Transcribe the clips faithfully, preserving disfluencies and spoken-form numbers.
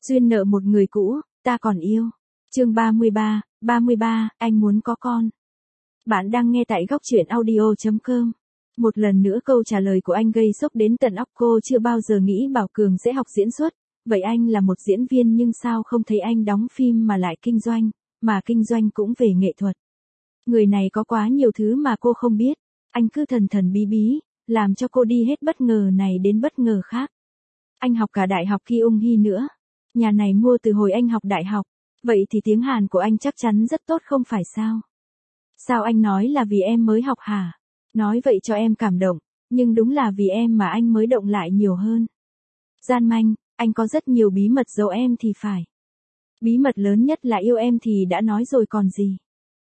Duyên nợ một người cũ, ta còn yêu. Chương ba mươi ba, ba mươi ba, anh muốn có con. Bạn đang nghe tại góc truyện audio chấm com. Một lần nữa câu trả lời của anh gây sốc đến tận óc cô, chưa bao giờ nghĩ Bảo Cường sẽ học diễn xuất. Vậy anh là một diễn viên nhưng sao không thấy anh đóng phim mà lại kinh doanh, mà kinh doanh cũng về nghệ thuật. Người này có quá nhiều thứ mà cô không biết. Anh cứ thần thần bí bí, làm cho cô đi hết bất ngờ này đến bất ngờ khác. Anh học cả đại học Kyung Hee nữa. Nhà này mua từ hồi anh học đại học. Vậy thì tiếng Hàn của anh chắc chắn rất tốt không phải sao? Sao anh nói là vì em mới học hả? Nói vậy cho em cảm động, nhưng đúng là vì em mà anh mới động lại nhiều hơn. Gian manh, anh có rất nhiều bí mật giấu em thì phải. Bí mật lớn nhất là yêu em thì đã nói rồi còn gì.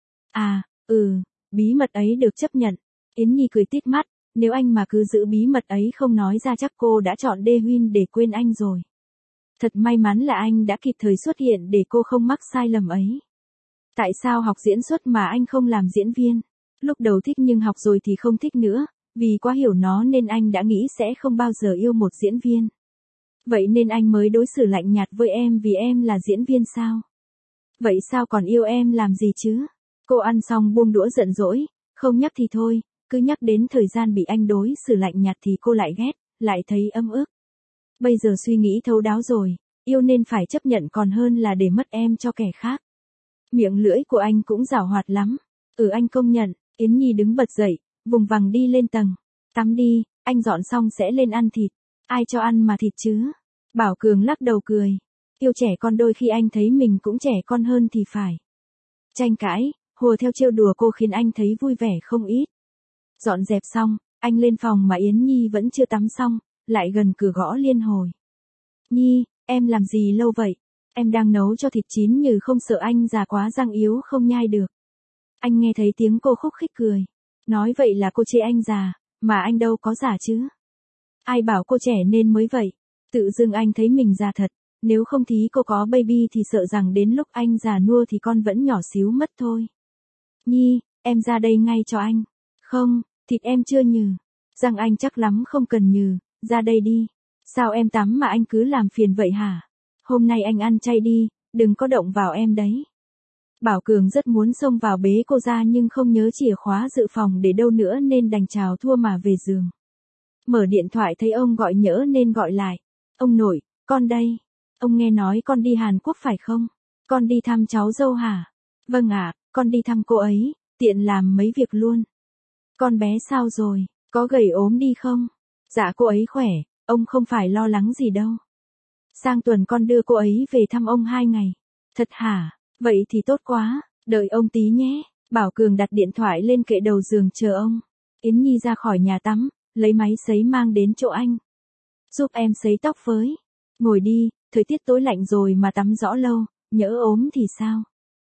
À, ừ, bí mật ấy được chấp nhận. Yến Nhi cười tít mắt, nếu anh mà cứ giữ bí mật ấy không nói ra chắc cô đã chọn Đê Huyên để quên anh rồi. Thật may mắn là anh đã kịp thời xuất hiện để cô không mắc sai lầm ấy. Tại sao học diễn xuất mà anh không làm diễn viên? Lúc đầu thích nhưng học rồi thì không thích nữa, vì quá hiểu nó nên anh đã nghĩ sẽ không bao giờ yêu một diễn viên. Vậy nên anh mới đối xử lạnh nhạt với em vì em là diễn viên sao? Vậy sao còn yêu em làm gì chứ? Cô ăn xong buông đũa giận dỗi, không nhắc thì thôi, cứ nhắc đến thời gian bị anh đối xử lạnh nhạt thì cô lại ghét, lại thấy ấm ức. Bây giờ suy nghĩ thấu đáo rồi, yêu nên phải chấp nhận còn hơn là để mất em cho kẻ khác. Miệng lưỡi của anh cũng giảo hoạt lắm. Ừ, anh công nhận. Yến Nhi đứng bật dậy, vùng vằng đi lên tầng. Tắm đi, anh dọn xong sẽ lên ăn thịt. Ai cho ăn mà thịt chứ? Bảo Cường lắc đầu cười. Yêu trẻ con đôi khi anh thấy mình cũng trẻ con hơn thì phải. Tranh cãi, hùa theo trêu đùa cô khiến anh thấy vui vẻ không ít. Dọn dẹp xong, anh lên phòng mà Yến Nhi vẫn chưa tắm xong, lại gần cửa gõ liên hồi. Nhi, em làm gì lâu vậy? Em đang nấu cho thịt chín nhừ, không sợ anh già quá răng yếu không nhai được. Anh nghe thấy tiếng cô khúc khích cười. Nói vậy là cô chê anh già, mà anh đâu có già chứ. Ai bảo cô trẻ nên mới vậy. Tự dưng anh thấy mình già thật, nếu không thì cô có baby thì sợ rằng đến lúc anh già nua thì con vẫn nhỏ xíu mất thôi. Nhi, em ra đây ngay cho anh. Không, thịt em chưa nhừ. Răng anh chắc lắm không cần nhừ, ra đây đi. Sao em tắm mà anh cứ làm phiền vậy hả? Hôm nay anh ăn chay đi, đừng có động vào em đấy. Bảo Cường rất muốn xông vào bế cô ra nhưng không nhớ chìa khóa dự phòng để đâu nữa nên đành chào thua mà về giường. Mở điện thoại thấy ông gọi nhỡ nên gọi lại. Ông nội, con đây. Ông nghe nói con đi Hàn Quốc phải không? Con đi thăm cháu dâu hả? Vâng ạ, con đi thăm cô ấy, tiện làm mấy việc luôn. Con bé sao rồi, có gầy ốm đi không? Dạ cô ấy khỏe, ông không phải lo lắng gì đâu. Sang tuần con đưa cô ấy về thăm ông hai ngày. Thật hả? Vậy thì tốt quá, đợi ông tí nhé. Bảo Cường đặt điện thoại lên kệ đầu giường chờ ông. Yến Nhi ra khỏi nhà tắm, lấy máy sấy mang đến chỗ anh. Giúp em sấy tóc với. Ngồi đi, thời tiết tối lạnh rồi mà tắm rõ lâu, nhỡ ốm thì sao?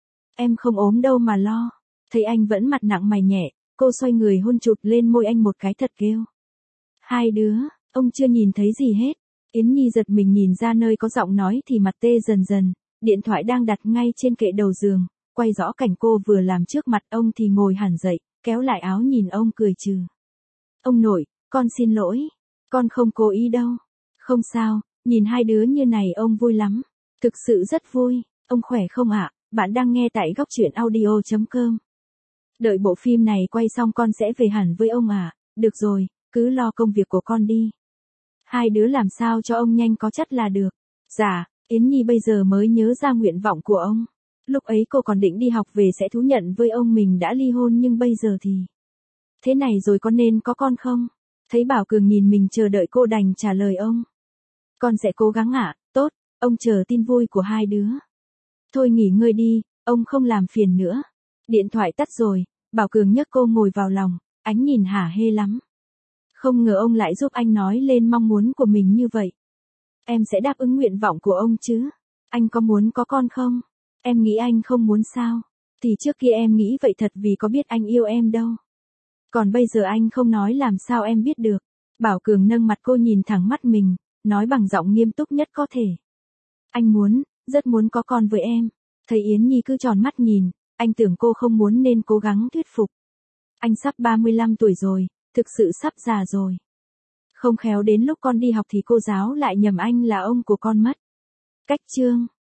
Em không ốm đâu mà lo. Thấy anh vẫn mặt nặng mày nhẹ, cô xoay người hôn chụp lên môi anh một cái thật kêu. Hai đứa, ông chưa nhìn thấy gì hết. Yến Nhi giật mình nhìn ra nơi có giọng nói thì mặt tê dần dần. Điện thoại đang đặt ngay trên kệ đầu giường, quay rõ cảnh cô vừa làm trước mặt ông thì ngồi hẳn dậy, kéo lại áo nhìn ông cười trừ. Ông nội, con xin lỗi, con không cố ý đâu. Không sao, nhìn hai đứa như này ông vui lắm. Thực sự rất vui, ông khỏe không ạ? Bạn đang nghe tại góc truyện audio chấm com. Đợi bộ phim này quay xong con sẽ về hẳn với ông ạ. Được rồi, cứ lo công việc của con đi. Hai đứa làm sao cho ông nhanh có chất là được. Dạ. Yến Nhi bây giờ mới nhớ ra nguyện vọng của ông. Lúc ấy cô còn định đi học về sẽ thú nhận với ông mình đã ly hôn nhưng bây giờ thì... Thế này rồi con nên có con không? Thấy Bảo Cường nhìn mình chờ đợi cô đành trả lời ông. Con sẽ cố gắng ạ, tốt, ông chờ tin vui của hai đứa. Thôi nghỉ ngơi đi, ông không làm phiền nữa. Điện thoại tắt rồi, Bảo Cường nhấc cô ngồi vào lòng, ánh nhìn hả hê lắm. Không ngờ ông lại giúp anh nói lên mong muốn của mình như vậy. Em sẽ đáp ứng nguyện vọng của ông chứ. Anh có muốn có con không? Em nghĩ anh không muốn sao? Thì trước kia em nghĩ vậy thật vì có biết anh yêu em đâu. Còn bây giờ anh không nói làm sao em biết được. Bảo Cường nâng mặt cô nhìn thẳng mắt mình, nói bằng giọng nghiêm túc nhất có thể. Anh muốn, rất muốn có con với em. Thấy Yến Nhi cứ tròn mắt nhìn, anh tưởng cô không muốn nên cố gắng thuyết phục. Anh sắp ba mươi lăm tuổi rồi, thực sự sắp già rồi. Không khéo đến lúc con đi học thì cô giáo lại nhầm anh là ông của con mất. Cách chương